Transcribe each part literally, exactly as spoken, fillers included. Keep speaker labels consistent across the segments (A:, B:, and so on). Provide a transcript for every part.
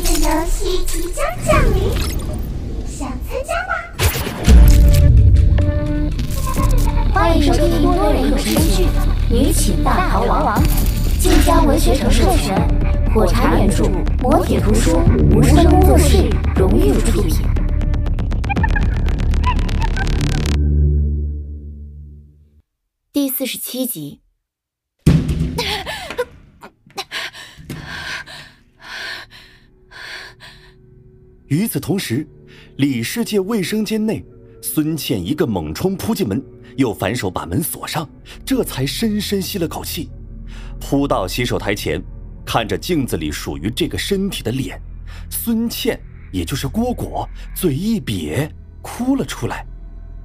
A: 的游戏即将降临，想参加吗？欢迎收听多人有声剧《女寝大逃亡》，晋江文学城授权，火柴原著，磨铁图书，无声工作室荣誉出品。第四十七集。
B: 与此同时，里世界卫生间内，孙茜一个猛冲扑进门，又反手把门锁上，这才深深吸了口气，扑到洗手台前，看着镜子里属于这个身体的脸，孙茜也就是蝈蝈嘴一瘪，哭了出来。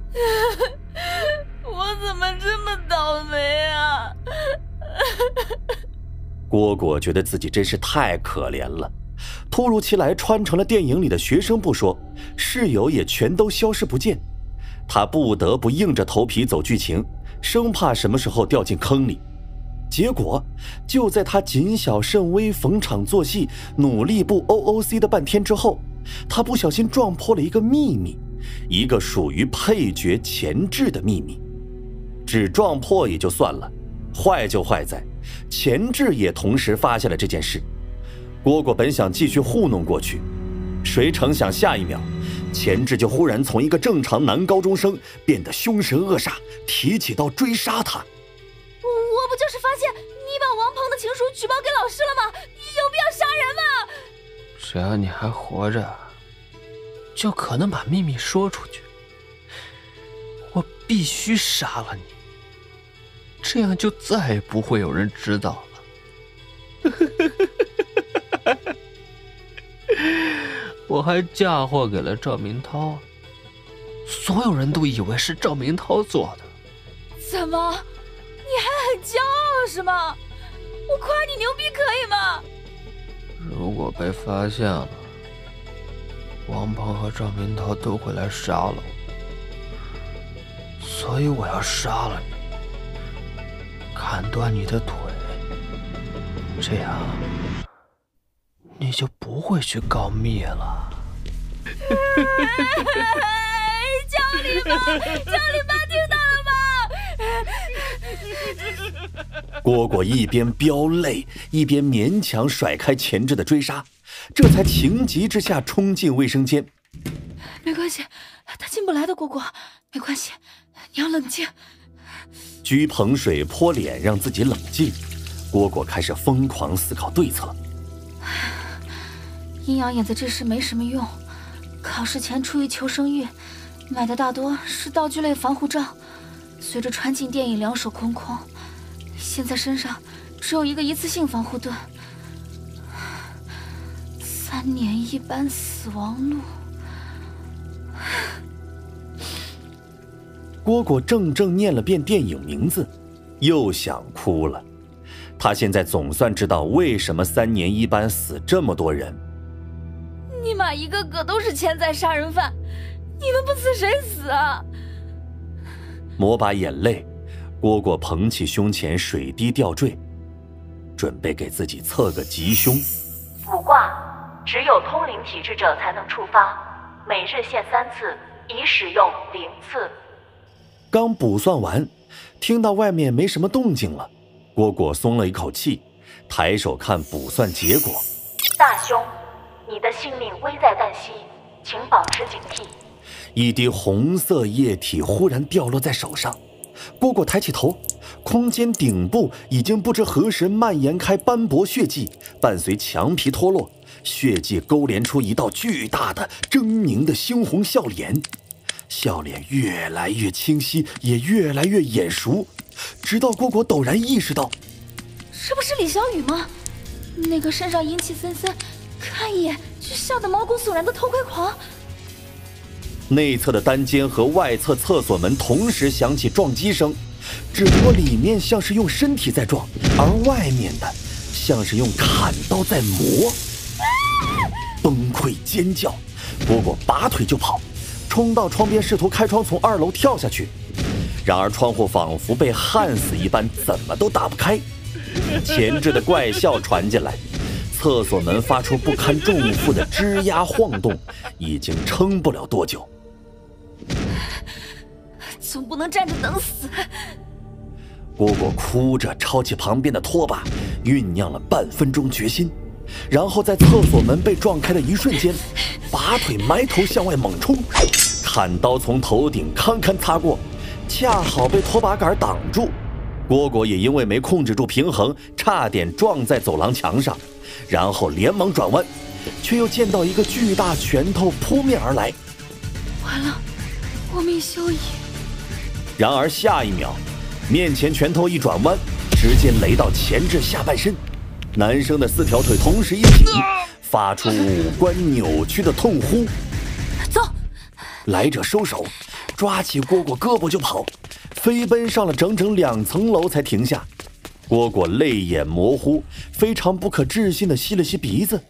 C: 我怎么这么倒霉啊？
B: 蝈蝈觉得自己真是太可怜了，突如其来穿成了电影里的学生不说，室友也全都消失不见，他不得不硬着头皮走剧情，生怕什么时候掉进坑里。结果就在他谨小慎微逢场作戏，努力不 O O C 的半天之后，他不小心撞破了一个秘密，一个属于配角前置的秘密。只撞破也就算了，坏就坏在前置也同时发现了这件事。蝈蝈本想继续糊弄过去，谁成想下一秒，前置就忽然从一个正常男高中生变得凶神恶煞，提起刀追杀他。
C: 我我不就是发现你把王鹏的情书举报给老师了吗？有必要杀人吗？
D: 只要你还活着，就可能把秘密说出去。我必须杀了你，这样就再也不会有人知道了。我还嫁祸给了赵明涛，所有人都以为是赵明涛做的。
C: 怎么，你还很骄傲是吗？我夸你牛逼可以吗？
D: 如果被发现了，王鹏和赵明涛都会来杀了我，所以我要杀了你，砍断你的腿，这样你就不会去告密了。
C: 叫你妈，叫你妈听到了吗？
B: 蝈蝈一边飙泪，一边勉强甩开前置的追杀，这才情急之下冲进卫生间。
C: 没关系，他进不来的，蝈蝈，没关系，你要冷静。
B: 掬盆水泼脸让自己冷静，蝈蝈开始疯狂思考对策。
C: 阴阳眼在这时没什么用，考试前出于求生欲，买的大多是道具类防护罩，随着穿进电影两手空空，现在身上只有一个一次性防护盾。三年一班死亡录。
B: 蝈蝈怔怔念了遍电影名字，又想哭了。他现在总算知道为什么三年一班死这么多人。
C: 尼玛一个个都是潜在杀人犯，你们不死谁死啊？
B: 抹把眼泪，蝈蝈捧起胸前水滴吊坠，准备给自己测个吉凶。
E: 卜卦只有通灵体质者才能触发，每日限三次，已使用零次。
B: 刚卜算完，听到外面没什么动静了，蝈蝈松了一口气，抬手看卜算结果。
E: 大凶，你的性命危在旦夕，请保持警惕。
B: 一滴红色液体忽然掉落在手上，蝈蝈抬起头，空间顶部已经不知何时蔓延开斑驳血迹，伴随墙皮脱落，血迹勾连出一道巨大的狰狞的猩红笑脸，笑脸越来越清晰，也越来越眼熟，直到蝈蝈陡然意识到，
C: 这不是李小雨吗？那个身上阴气森森，看一眼就吓得毛骨悚然的偷窥狂。
B: 内侧的单间和外侧厕所门同时响起撞击声，只不过里面像是用身体在撞，而外面的像是用砍刀在磨。崩溃尖叫，蝈蝈拔腿就跑，冲到窗边试图开窗从二楼跳下去，然而窗户仿佛被焊死一般，怎么都打不开。前置的怪笑传进来， 厕所门发出不堪重负的吱呀晃动，已经撑不了多久。
C: 总不能站着等死。
B: 蝈蝈哭着抄起旁边的拖把，酝酿了半分钟决心，然后在厕所门被撞开的一瞬间，拔腿埋头向外猛冲，砍刀从头顶堪堪擦过，恰好被拖把杆挡住。蝈蝈也因为没控制住平衡，差点撞在走廊墙上，然后连忙转弯，却又见到一个巨大拳头扑面而来。
C: 完了，我命休矣。
B: 然而下一秒，面前拳头一转弯，直接雷到前至下半身，男生的四条腿同时一挺，发出五官扭曲的痛呼。
C: 走！
B: 来者收手，抓起蝈蝈胳膊就跑，飞奔上了整整两层楼才停下。蝈蝈泪眼模糊，非常不可置信地吸了吸鼻子。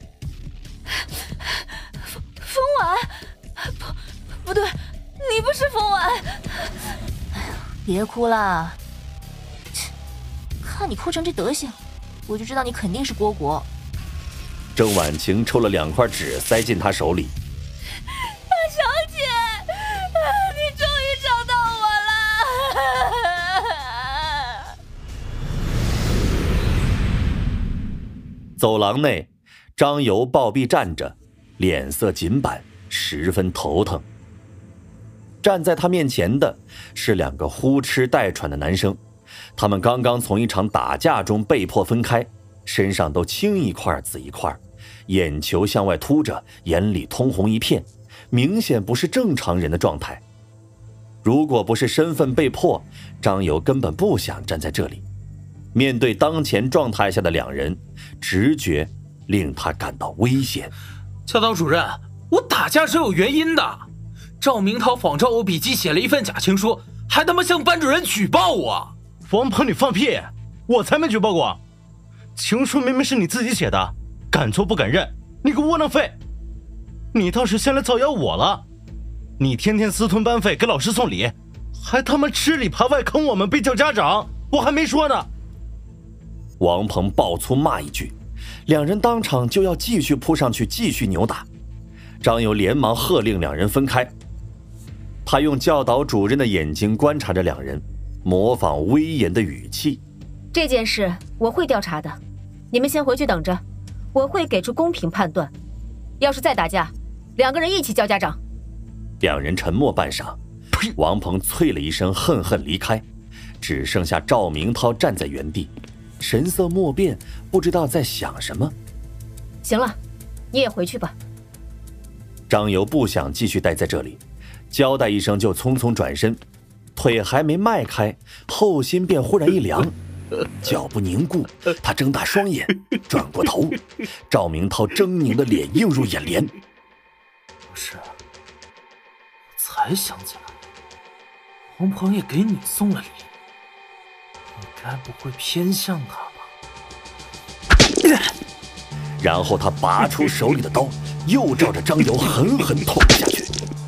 C: 风风婉，不，不对，你不是风婉。
A: 别哭了，看你哭成这德行，我就知道你肯定是蝈蝈。
B: 郑婉晴抽了两块纸塞进他手里。
C: 大小姐，你终于找到我了。
B: 走廊内，张游暴毙站着，脸色紧板，十分头疼。站在他面前的是两个呼哧带喘的男生，他们刚刚从一场打架中被迫分开，身上都青一块紫一块，眼球向外凸着，眼里通红一片，明显不是正常人的状态。如果不是身份被迫，张游根本不想站在这里。面对当前状态下的两人，直觉令他感到危险。
F: 教导主任，我打架是有原因的。赵明涛仿照我笔记写了一份假情书，还他妈向班主任举报我。
G: 王鹏，你放屁！我才没举报过。情书明明是你自己写的，敢错不敢认，你个窝囊废！你倒是先来造谣我了。你天天私吞班费给老师送礼，还他妈吃里扒外坑我们被叫家长，我还没说呢。
B: 王鹏爆粗骂一句，两人当场就要继续扑上去继续扭打。张游连忙喝令两人分开。他用教导主任的眼睛观察着两人，模仿威严的语气。
H: 这件事我会调查的，你们先回去等着，我会给出公平判断。要是再打架，两个人一起叫家长。
B: 两人沉默半晌，王鹏啐了一声，恨恨离开，只剩下赵明涛站在原地，神色莫变，不知道在想什么。
H: 行了，你也回去吧。
B: 张游不想继续待在这里，交代一声就匆匆转身，腿还没迈开，后心便忽然一凉，脚步凝固，他睁大双眼，转过头，赵明涛狰狞的脸映入眼帘。
F: 不是，我才想起来，王鹏也给你送了礼，你该不会偏向他吧？
B: 然后他拔出手里的刀，又照着张游狠狠捅了下去。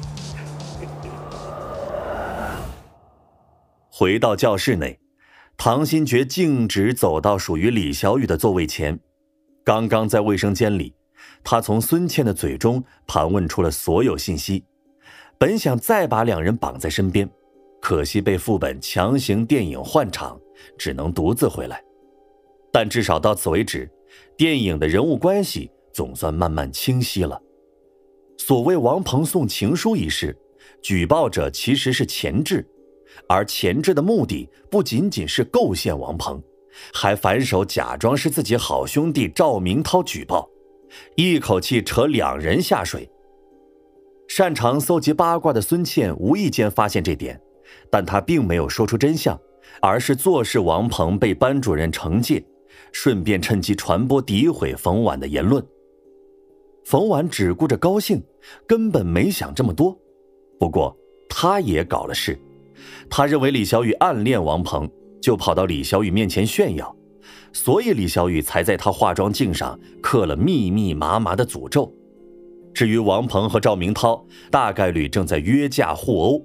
B: 回到教室内，唐新觉径直走到属于李小雨的座位前。刚刚在卫生间里，他从孙倩的嘴中盘问出了所有信息，本想再把两人绑在身边，可惜被副本强行电影换场，只能独自回来。但至少到此为止，电影的人物关系总算慢慢清晰了。所谓王鹏送情书一事，举报者其实是钱志，而钱志的目的不仅仅是构陷王鹏，还反手假装是自己好兄弟赵明涛举报，一口气扯两人下水。擅长搜集八卦的孙倩无意间发现这点，但她并没有说出真相，而是坐视王鹏被班主任惩戒，顺便趁机传播诋毁冯婉的言论。冯婉只顾着高兴，根本没想这么多。不过他也搞了事，他认为李小雨暗恋王鹏，就跑到李小雨面前炫耀，所以李小雨才在他化妆镜上刻了密密麻麻的诅咒。至于王鹏和赵明涛，大概率正在约架互殴。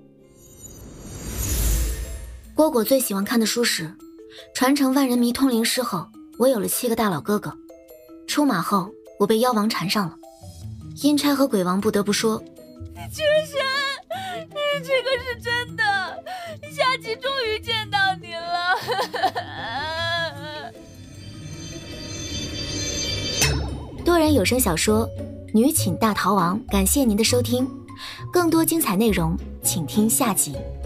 A: 蝈蝈最喜欢看的书史，传承万人迷通灵师后，我有了七个大佬哥哥， 出马后，我被妖王缠上了。阴差和鬼王不得不说，
I: 绝神，这个是真的，下集终于见到你了。
A: 多人有声小说《女寝大逃亡》，感谢您的收听，更多精彩内容请听下集。